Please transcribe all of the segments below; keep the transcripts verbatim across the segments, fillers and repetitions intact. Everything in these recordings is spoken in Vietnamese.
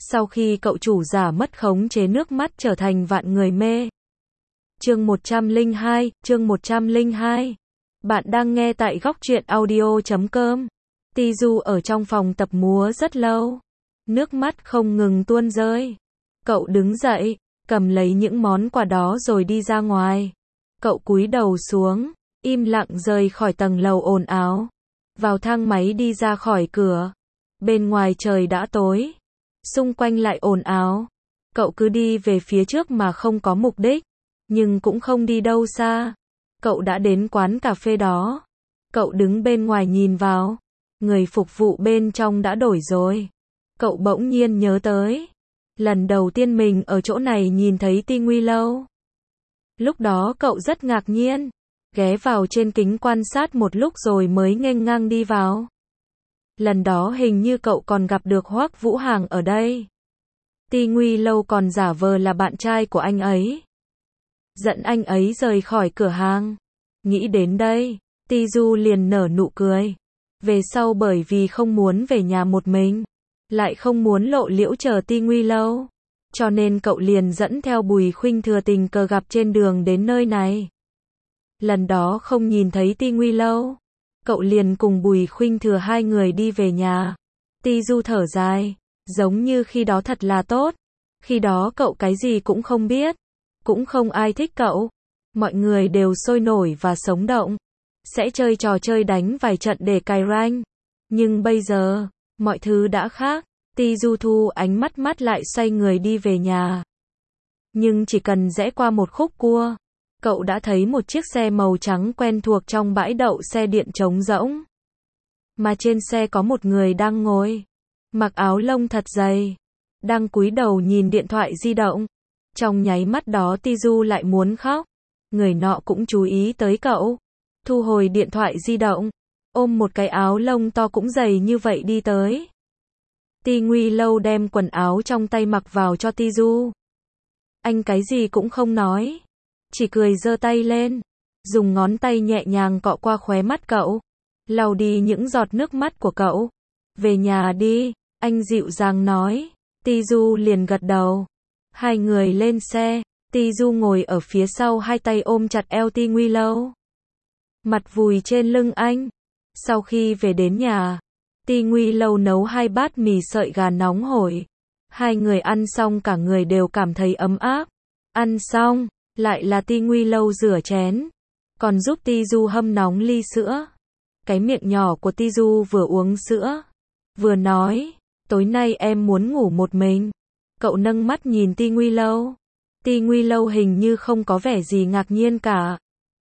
Sau khi cậu chủ giả mất khống chế nước mắt trở thành vạn người mê. Chương một trăm lẻ hai, chương một trăm lẻ hai. Bạn đang nghe tại góc truyện audio chấm com. Tizu ở trong phòng tập múa rất lâu. Nước mắt không ngừng tuôn rơi. Cậu đứng dậy, cầm lấy những món quà đó rồi đi ra ngoài. Cậu cúi đầu xuống, im lặng rời khỏi tầng lầu ồn ào. Vào thang máy đi ra khỏi cửa. Bên ngoài trời đã tối. Xung quanh lại ồn ào. Cậu cứ đi về phía trước mà không có mục đích. Nhưng cũng không đi đâu xa. Cậu đã đến quán cà phê đó. Cậu đứng bên ngoài nhìn vào. Người phục vụ bên trong đã đổi rồi. Cậu bỗng nhiên nhớ tới. Lần đầu tiên mình ở chỗ này nhìn thấy Ti Nguy Lâu. Lúc đó cậu rất ngạc nhiên. Ghé vào trên kính quan sát một lúc rồi mới nghênh ngang đi vào. Lần đó hình như cậu còn gặp được Hoắc Vũ Hàng ở đây. Ti Nguy Lâu còn giả vờ là bạn trai của anh ấy. Dẫn anh ấy rời khỏi cửa hàng. Nghĩ đến đây, Tizu liền nở nụ cười. Về sau bởi vì không muốn về nhà một mình, lại không muốn lộ liễu chờ Ti Nguy Lâu, cho nên cậu liền dẫn theo Bùi Khuynh Thừa tình cờ gặp trên đường đến nơi này. Lần đó không nhìn thấy Ti Nguy Lâu, cậu liền cùng Bùi Khuynh Thừa hai người đi về nhà. Tizu thở dài, giống như khi đó thật là tốt. Khi đó cậu cái gì cũng không biết, cũng không ai thích cậu. Mọi người đều sôi nổi và sống động, sẽ chơi trò chơi đánh vài trận để cài rank. Nhưng bây giờ, mọi thứ đã khác. Tizu thu ánh mắt mắt lại xoay người đi về nhà. Nhưng chỉ cần rẽ qua một khúc cua, cậu đã thấy một chiếc xe màu trắng quen thuộc trong bãi đậu xe điện trống rỗng. Mà trên xe có một người đang ngồi, mặc áo lông thật dày, đang cúi đầu nhìn điện thoại di động. Trong nháy mắt đó Tizu lại muốn khóc. Người nọ cũng chú ý tới cậu. Thu hồi điện thoại di động, ôm một cái áo lông to cũng dày như vậy đi tới. Ti Nguy Lâu đem quần áo trong tay mặc vào cho Tizu. Anh cái gì cũng không nói, chỉ cười giơ tay lên, dùng ngón tay nhẹ nhàng cọ qua khóe mắt cậu, lau đi những giọt nước mắt của cậu. Về nhà đi, anh dịu dàng nói. Tizu liền gật đầu. Hai người lên xe. Tizu ngồi ở phía sau, hai tay ôm chặt eo Ti Nguy Lâu, mặt vùi trên lưng anh. Sau khi về đến nhà, Ti Nguy Lâu nấu hai bát mì sợi gà nóng hổi. Hai người ăn xong cả người đều cảm thấy ấm áp. Ăn xong, lại là Ti Nguy Lâu rửa chén, còn giúp Tizu hâm nóng ly sữa. Cái miệng nhỏ của Tizu vừa uống sữa, vừa nói, tối nay em muốn ngủ một mình. Cậu nâng mắt nhìn Ti Nguy Lâu. Ti Nguy Lâu hình như không có vẻ gì ngạc nhiên cả.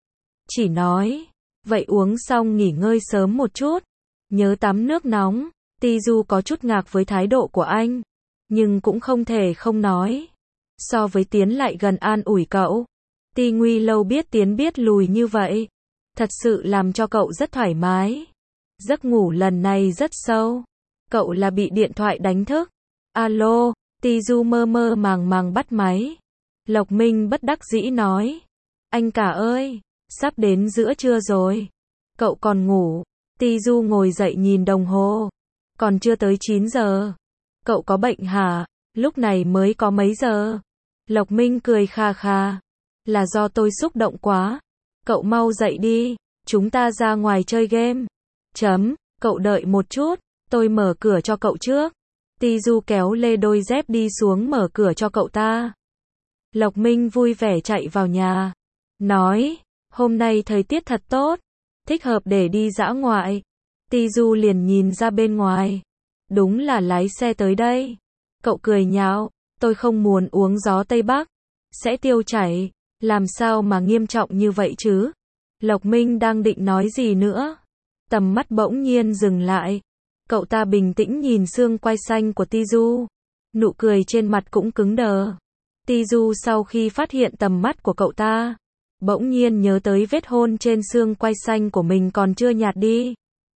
Chỉ nói, vậy uống xong nghỉ ngơi sớm một chút. Nhớ tắm nước nóng. Tizu có chút ngạc với thái độ của anh, nhưng cũng không thể không nói. So với Tiến lại gần an ủi cậu. Ti Nguy Lâu biết Tiến biết lùi như vậy, thật sự làm cho cậu rất thoải mái. Giấc ngủ lần này rất sâu. Cậu là bị điện thoại đánh thức. Alo, Tizu mơ mơ màng màng bắt máy. Lộc Minh bất đắc dĩ nói. Anh cả ơi, sắp đến giữa trưa rồi. Cậu còn ngủ. Tizu ngồi dậy nhìn đồng hồ. Còn chưa tới chín giờ. Cậu có bệnh hả? Lúc này mới có mấy giờ? Lộc Minh cười kha kha. Là do tôi xúc động quá. Cậu mau dậy đi. Chúng ta ra ngoài chơi game. Chấm, cậu đợi một chút. Tôi mở cửa cho cậu trước. Tizu kéo lê đôi dép đi xuống mở cửa cho cậu ta. Lộc Minh vui vẻ chạy vào nhà. Nói, hôm nay thời tiết thật tốt. Thích hợp để đi dã ngoại. Tizu liền nhìn ra bên ngoài. Đúng là lái xe tới đây. Cậu cười nhạo, tôi không muốn uống gió Tây Bắc. Sẽ tiêu chảy. Làm sao mà nghiêm trọng như vậy chứ? Lộc Minh đang định nói gì nữa. Tầm mắt bỗng nhiên dừng lại. Cậu ta bình tĩnh nhìn xương quai xanh của Tizu. Nụ cười trên mặt cũng cứng đờ. Tizu sau khi phát hiện tầm mắt của cậu ta, bỗng nhiên nhớ tới vết hôn trên xương quai xanh của mình còn chưa nhạt đi.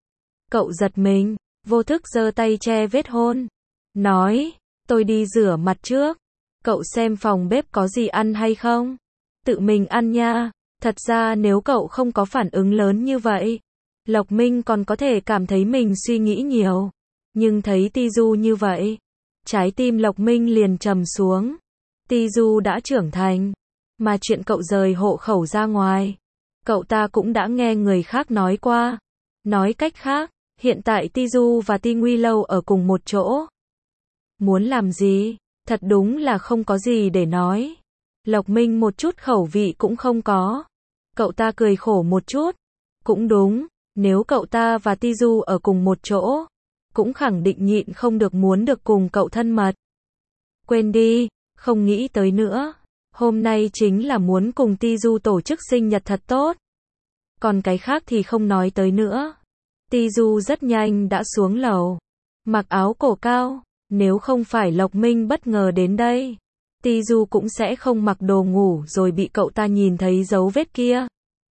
Cậu giật mình, vô thức giơ tay che vết hôn. Nói, tôi đi rửa mặt trước. Cậu xem phòng bếp có gì ăn hay không? Tự mình ăn nha. Thật ra nếu cậu không có phản ứng lớn như vậy, Lộc Minh còn có thể cảm thấy mình suy nghĩ nhiều. Nhưng thấy Tizu như vậy, Trái tim Lộc Minh liền trầm xuống. Ti Du đã trưởng thành, mà chuyện cậu rời hộ khẩu ra ngoài, cậu ta cũng đã nghe người khác nói qua. Nói cách khác, hiện tại Ti Du và Ti Nguy Lâu ở cùng một chỗ. Muốn làm gì? Thật đúng là không có gì để nói. Lộc Minh một chút khẩu vị cũng không có. Cậu ta cười khổ một chút. Cũng đúng, nếu cậu ta và Ti Du ở cùng một chỗ, cũng khẳng định nhịn không được muốn được cùng cậu thân mật. Quên đi, không nghĩ tới nữa. Hôm nay chính là muốn cùng Ti Du tổ chức sinh nhật thật tốt. Còn cái khác thì không nói tới nữa. Ti Du rất nhanh đã xuống lầu, mặc áo cổ cao. Nếu không phải Lộc Minh bất ngờ đến đây, Ti Du cũng sẽ không mặc đồ ngủ rồi bị cậu ta nhìn thấy dấu vết kia.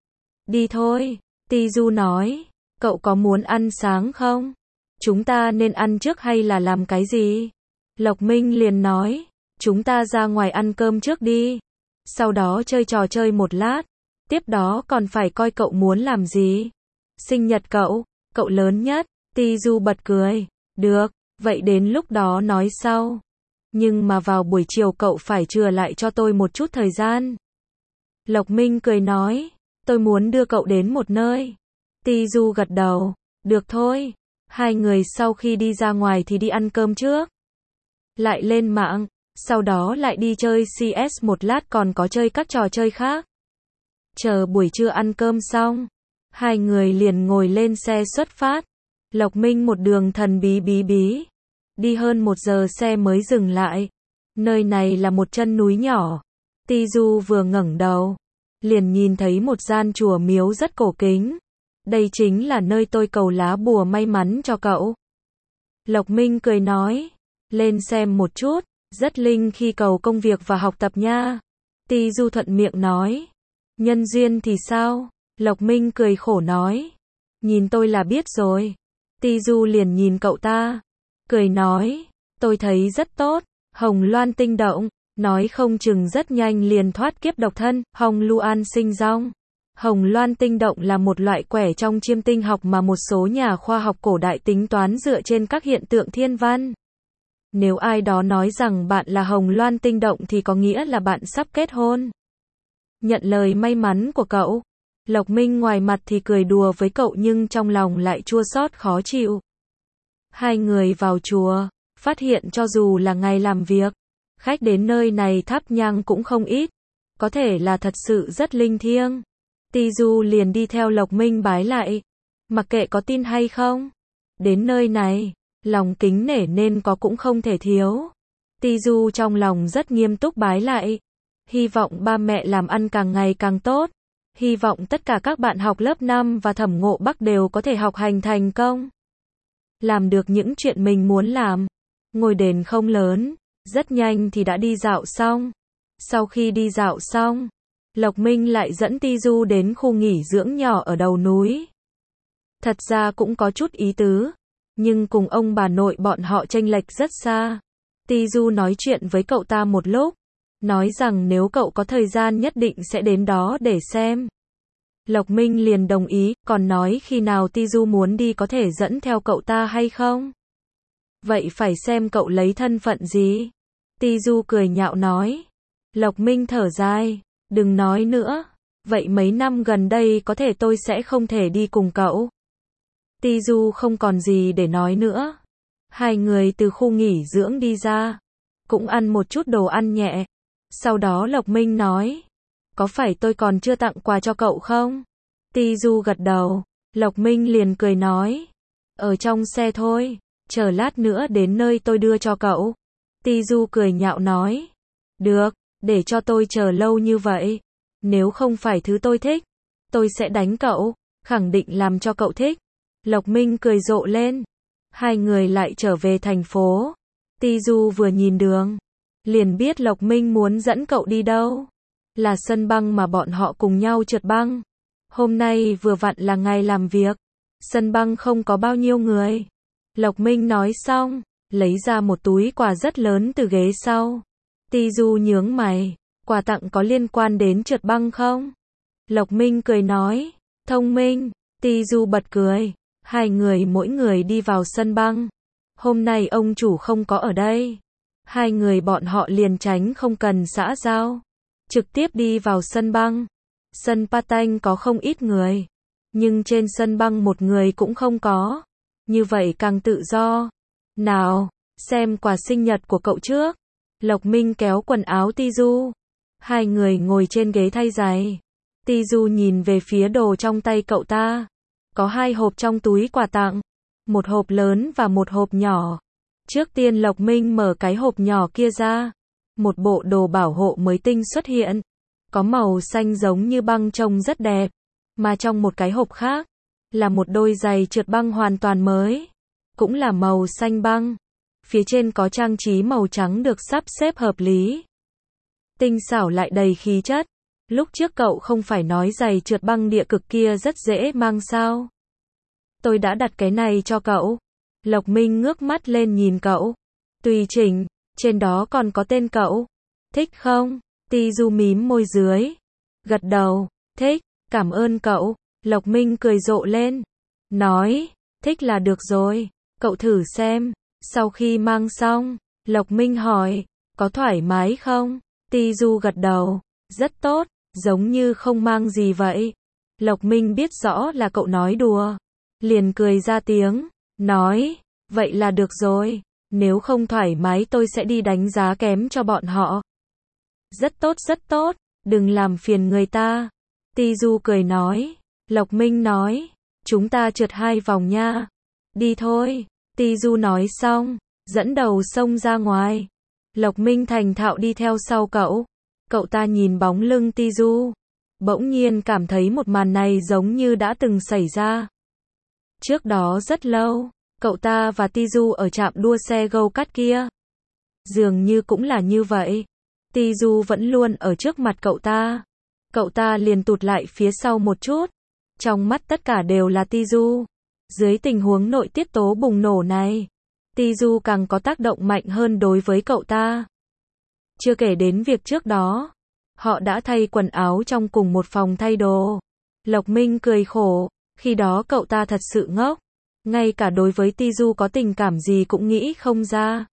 Đi thôi, Ti Du nói. Cậu có muốn ăn sáng không? Chúng ta nên ăn trước hay là làm cái gì? Lộc Minh liền nói. Chúng ta ra ngoài ăn cơm trước đi. Sau đó chơi trò chơi một lát. Tiếp đó còn phải coi cậu muốn làm gì. Sinh nhật cậu, cậu lớn nhất. Ti Du bật cười. Được, vậy đến lúc đó nói sau. Nhưng mà vào buổi chiều cậu phải chừa lại cho tôi một chút thời gian. Lộc Minh cười nói. Tôi muốn đưa cậu đến một nơi. Ti Du gật đầu. Được thôi. Hai người sau khi đi ra ngoài thì đi ăn cơm trước. Lại lên mạng. Sau đó lại đi chơi xê ét một lát, còn có chơi các trò chơi khác. Chờ buổi trưa ăn cơm xong, hai người liền ngồi lên xe xuất phát. Lộc Minh một đường thần bí bí bí. Đi hơn một giờ xe mới dừng lại. Nơi này là một chân núi nhỏ. Ti Du vừa ngẩng đầu, liền nhìn thấy một gian chùa miếu rất cổ kính. Đây chính là nơi tôi cầu lá bùa may mắn cho cậu. Lộc Minh cười nói. Lên xem một chút. Rất linh khi cầu công việc và học tập nha. Ti Du thuận miệng nói. Nhân duyên thì sao? Lộc Minh cười khổ nói. Nhìn tôi là biết rồi. Ti Du liền nhìn cậu ta. Cười nói. Tôi thấy rất tốt. Hồng Loan tinh động. Nói không chừng rất nhanh liền thoát kiếp độc thân. Hồng Luan sinh rong. Hồng Loan tinh động là một loại quẻ trong chiêm tinh học mà một số nhà khoa học cổ đại tính toán dựa trên các hiện tượng thiên văn. Nếu ai đó nói rằng bạn là Hồng Loan tinh động thì có nghĩa là bạn sắp kết hôn. Nhận lời may mắn của cậu. Lộc Minh ngoài mặt thì cười đùa với cậu nhưng trong lòng lại chua xót khó chịu. Hai người vào chùa, phát hiện cho dù là ngày làm việc, khách đến nơi này thắp nhang cũng không ít. Có thể là thật sự rất linh thiêng. Ti Du liền đi theo Lộc Minh bái lại. Mặc kệ có tin hay không. Đến nơi này, lòng kính nể nên có cũng không thể thiếu. Ti Du trong lòng rất nghiêm túc bái lại. Hy vọng ba mẹ làm ăn càng ngày càng tốt. Hy vọng tất cả các bạn học lớp năm và Thẩm Ngộ Bắc đều có thể học hành thành công. Làm được những chuyện mình muốn làm. Ngôi đền không lớn, rất nhanh thì đã đi dạo xong. Sau khi đi dạo xong, Lộc Minh lại dẫn Ti Du đến khu nghỉ dưỡng nhỏ ở đầu núi. Thật ra cũng có chút ý tứ. Nhưng cùng ông bà nội bọn họ chênh lệch rất xa. Ti Du nói chuyện với cậu ta một lúc. Nói rằng nếu cậu có thời gian nhất định sẽ đến đó để xem. Lộc Minh liền đồng ý, còn nói khi nào Ti Du muốn đi có thể dẫn theo cậu ta hay không. Vậy phải xem cậu lấy thân phận gì. Ti Du cười nhạo nói. Lộc Minh thở dài. Đừng nói nữa. Vậy mấy năm gần đây có thể tôi sẽ không thể đi cùng cậu. Ti Du không còn gì để nói nữa. Hai người từ khu nghỉ dưỡng đi ra. Cũng ăn một chút đồ ăn nhẹ. Sau đó Lộc Minh nói. Có phải tôi còn chưa tặng quà cho cậu không? Ti Du gật đầu. Lộc Minh liền cười nói. Ở trong xe thôi. Chờ lát nữa đến nơi tôi đưa cho cậu. Ti Du cười nhạo nói. Được, để cho tôi chờ lâu như vậy. Nếu không phải thứ tôi thích, tôi sẽ đánh cậu. Khẳng định làm cho cậu thích. Lộc Minh cười rộ lên. Hai người lại trở về thành phố. Ti Du vừa nhìn đường, liền biết Lộc Minh muốn dẫn cậu đi đâu. Là sân băng mà bọn họ cùng nhau trượt băng. Hôm nay vừa vặn là ngày làm việc. Sân băng không có bao nhiêu người. Lộc Minh nói xong, lấy ra một túi quà rất lớn từ ghế sau. Ti Du nhướng mày. Quà tặng có liên quan đến trượt băng không? Lộc Minh cười nói. Thông minh. Ti Du bật cười. Hai người mỗi người đi vào sân băng. Hôm nay ông chủ không có ở đây. Hai người bọn họ liền tránh không cần xã giao, trực tiếp đi vào sân băng. Sân patanh có không ít người, nhưng trên sân băng một người cũng không có. Như vậy càng tự do. Nào, xem quà sinh nhật của cậu trước. Lộc Minh kéo quần áo Tizu. Hai người ngồi trên ghế thay giày. Tizu nhìn về phía đồ trong tay cậu ta. Có hai hộp trong túi quà tặng. Một hộp lớn và một hộp nhỏ. Trước tiên Lộc Minh mở cái hộp nhỏ kia ra. Một bộ đồ bảo hộ mới tinh xuất hiện. Có màu xanh giống như băng trông rất đẹp. Mà trong một cái hộp khác, là một đôi giày trượt băng hoàn toàn mới. Cũng là màu xanh băng. Phía trên có trang trí màu trắng được sắp xếp hợp lý. Tinh xảo lại đầy khí chất. Lúc trước cậu không phải nói giày trượt băng địa cực kia rất dễ mang sao? Tôi đã đặt cái này cho cậu. Lộc Minh ngước mắt lên nhìn cậu. Tùy chỉnh, trên đó còn có tên cậu. Thích không? Tizu mím môi dưới. Gật đầu, thích, cảm ơn cậu. Lộc Minh cười rộ lên. Nói, thích là được rồi, cậu thử xem. Sau khi mang xong, Lộc Minh hỏi, có thoải mái không? Tizu gật đầu, rất tốt, giống như không mang gì vậy. Lộc Minh biết rõ là cậu nói đùa. Liền cười ra tiếng, nói, vậy là được rồi, nếu không thoải mái tôi sẽ đi đánh giá kém cho bọn họ. Rất tốt rất tốt, đừng làm phiền người ta. Tizu cười nói, Lộc Minh nói, chúng ta trượt hai vòng nha. Đi thôi. Tizu nói xong, dẫn đầu xông ra ngoài. Lộc Minh thành thạo đi theo sau cậu. Cậu ta nhìn bóng lưng Tizu, bỗng nhiên cảm thấy một màn này giống như đã từng xảy ra. Trước đó rất lâu, cậu ta và Tizu ở trạm đua xe go-kart kia. Dường như cũng là như vậy. Tizu vẫn luôn ở trước mặt cậu ta. Cậu ta liền tụt lại phía sau một chút. Trong mắt tất cả đều là Tizu. Dưới tình huống nội tiết tố bùng nổ này, Tizu càng có tác động mạnh hơn đối với cậu ta. Chưa kể đến việc trước đó, họ đã thay quần áo trong cùng một phòng thay đồ. Lộc Minh cười khổ, khi đó cậu ta thật sự ngốc. Ngay cả đối với Tizu có tình cảm gì cũng nghĩ không ra.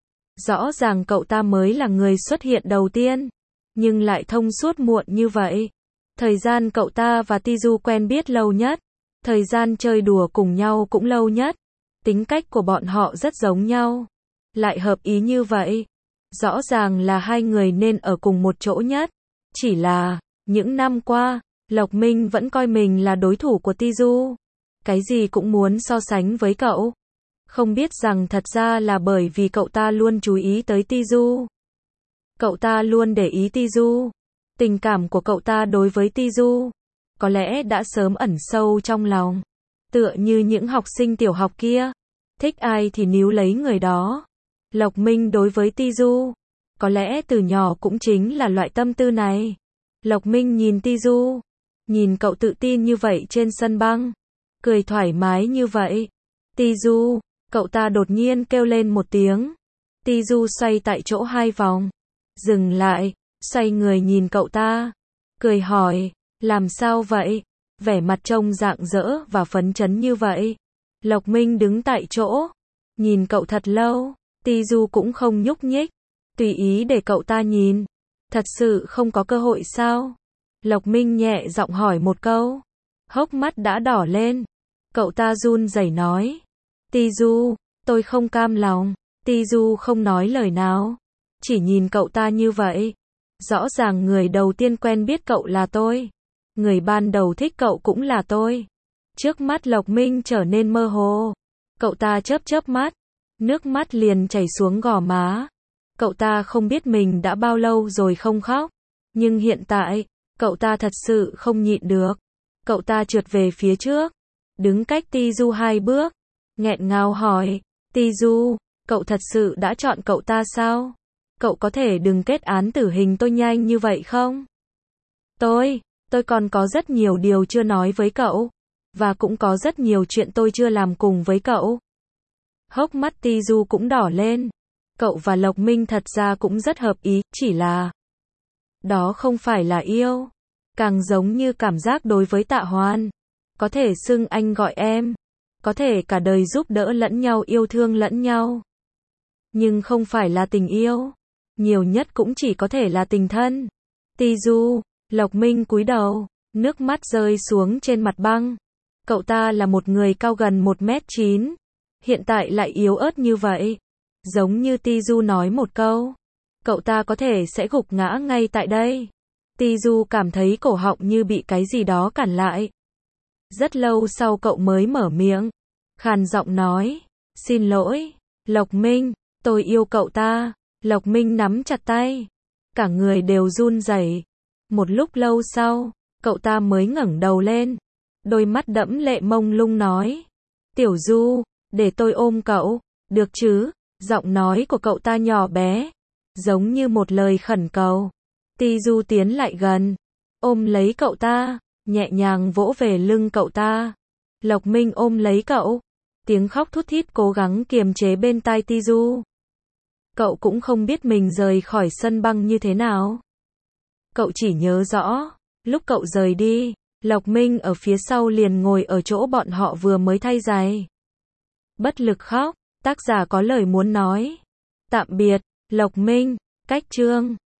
Rõ ràng cậu ta mới là người xuất hiện đầu tiên, nhưng lại thông suốt muộn như vậy. Thời gian cậu ta và Tizu quen biết lâu nhất. Thời gian chơi đùa cùng nhau cũng lâu nhất. Tính cách của bọn họ rất giống nhau. Lại hợp ý như vậy. Rõ ràng là hai người nên ở cùng một chỗ nhất. Chỉ là, những năm qua, Lộc Minh vẫn coi mình là đối thủ của Tizu. Cái gì cũng muốn so sánh với cậu. Không biết rằng thật ra là bởi vì cậu ta luôn chú ý tới Tizu. Cậu ta luôn để ý Tizu. Tình cảm của cậu ta đối với Tizu có lẽ đã sớm ẩn sâu trong lòng. Tựa như những học sinh tiểu học kia. Thích ai thì níu lấy người đó. Lộc Minh đối với Tizu có lẽ từ nhỏ cũng chính là loại tâm tư này. Lộc Minh nhìn Tizu. Nhìn cậu tự tin như vậy trên sân băng. Cười thoải mái như vậy. Tizu, cậu ta đột nhiên kêu lên một tiếng. Tizu xoay tại chỗ hai vòng. Dừng lại, xoay người nhìn cậu ta. Cười hỏi, làm sao vậy? Vẻ mặt trông rạng rỡ và phấn chấn như vậy. Lộc Minh đứng tại chỗ. Nhìn cậu thật lâu. Tizu cũng không nhúc nhích. Tùy ý để cậu ta nhìn. Thật sự không có cơ hội sao? Lộc Minh nhẹ giọng hỏi một câu. Hốc mắt đã đỏ lên. Cậu ta run rẩy nói. Tizu, tôi không cam lòng. Tizu không nói lời nào. Chỉ nhìn cậu ta như vậy. Rõ ràng người đầu tiên quen biết cậu là tôi. Người ban đầu thích cậu cũng là tôi. Trước mắt Lộc Minh trở nên mơ hồ. Cậu ta chớp chớp mắt. Nước mắt liền chảy xuống gò má. Cậu ta không biết mình đã bao lâu rồi không khóc. Nhưng hiện tại, cậu ta thật sự không nhịn được. Cậu ta trượt về phía trước. Đứng cách Tizu hai bước. Nghẹn ngào hỏi. Tizu, cậu thật sự đã chọn cậu ta sao? Cậu có thể đừng kết án tử hình tôi nhanh như vậy không? Tôi, tôi còn có rất nhiều điều chưa nói với cậu. Và cũng có rất nhiều chuyện tôi chưa làm cùng với cậu. Hốc mắt Tizu cũng đỏ lên. Cậu và Lộc Minh thật ra cũng rất hợp ý, chỉ là đó không phải là yêu. Càng giống như cảm giác đối với Tạ Hoan. Có thể xưng anh gọi em. Có thể cả đời giúp đỡ lẫn nhau, yêu thương lẫn nhau. Nhưng không phải là tình yêu. Nhiều nhất cũng chỉ có thể là tình thân. Ti Du, Lộc Minh cúi đầu, nước mắt rơi xuống trên mặt băng. Cậu ta là một người cao gần một mét chín. Hiện tại lại yếu ớt như vậy. Giống như Ti Du nói một câu. Cậu ta có thể sẽ gục ngã ngay tại đây. Ti Du cảm thấy cổ họng như bị cái gì đó cản lại. Rất lâu sau cậu mới mở miệng. Khàn giọng nói. Xin lỗi, Lộc Minh, tôi yêu cậu ta. Lộc Minh nắm chặt tay. Cả người đều run rẩy. Một lúc lâu sau, cậu ta mới ngẩng đầu lên. Đôi mắt đẫm lệ mông lung nói. Tiểu Du, để tôi ôm cậu, được chứ? Giọng nói của cậu ta nhỏ bé, giống như một lời khẩn cầu. Ti Du tiến lại gần, ôm lấy cậu ta, nhẹ nhàng vỗ về lưng cậu ta. Lộc Minh ôm lấy cậu, tiếng khóc thút thít cố gắng kiềm chế bên tai Ti Du. Cậu cũng không biết mình rời khỏi sân băng như thế nào. Cậu chỉ nhớ rõ, lúc cậu rời đi, Lộc Minh ở phía sau liền ngồi ở chỗ bọn họ vừa mới thay giày. Bất lực khóc, tác giả có lời muốn nói. Tạm biệt, Lộc Minh, cách chương.